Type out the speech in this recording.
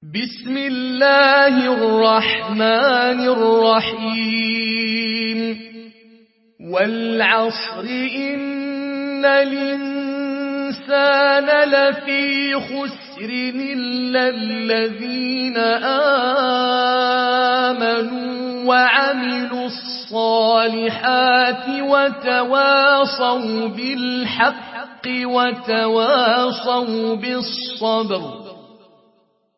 بسم الله الرحمن الرحيم والعصر إن الإنسان لفي خسر إلا الذين آمنوا وعملوا الصالحات وتواصوا بالحق وتواصوا بالصبر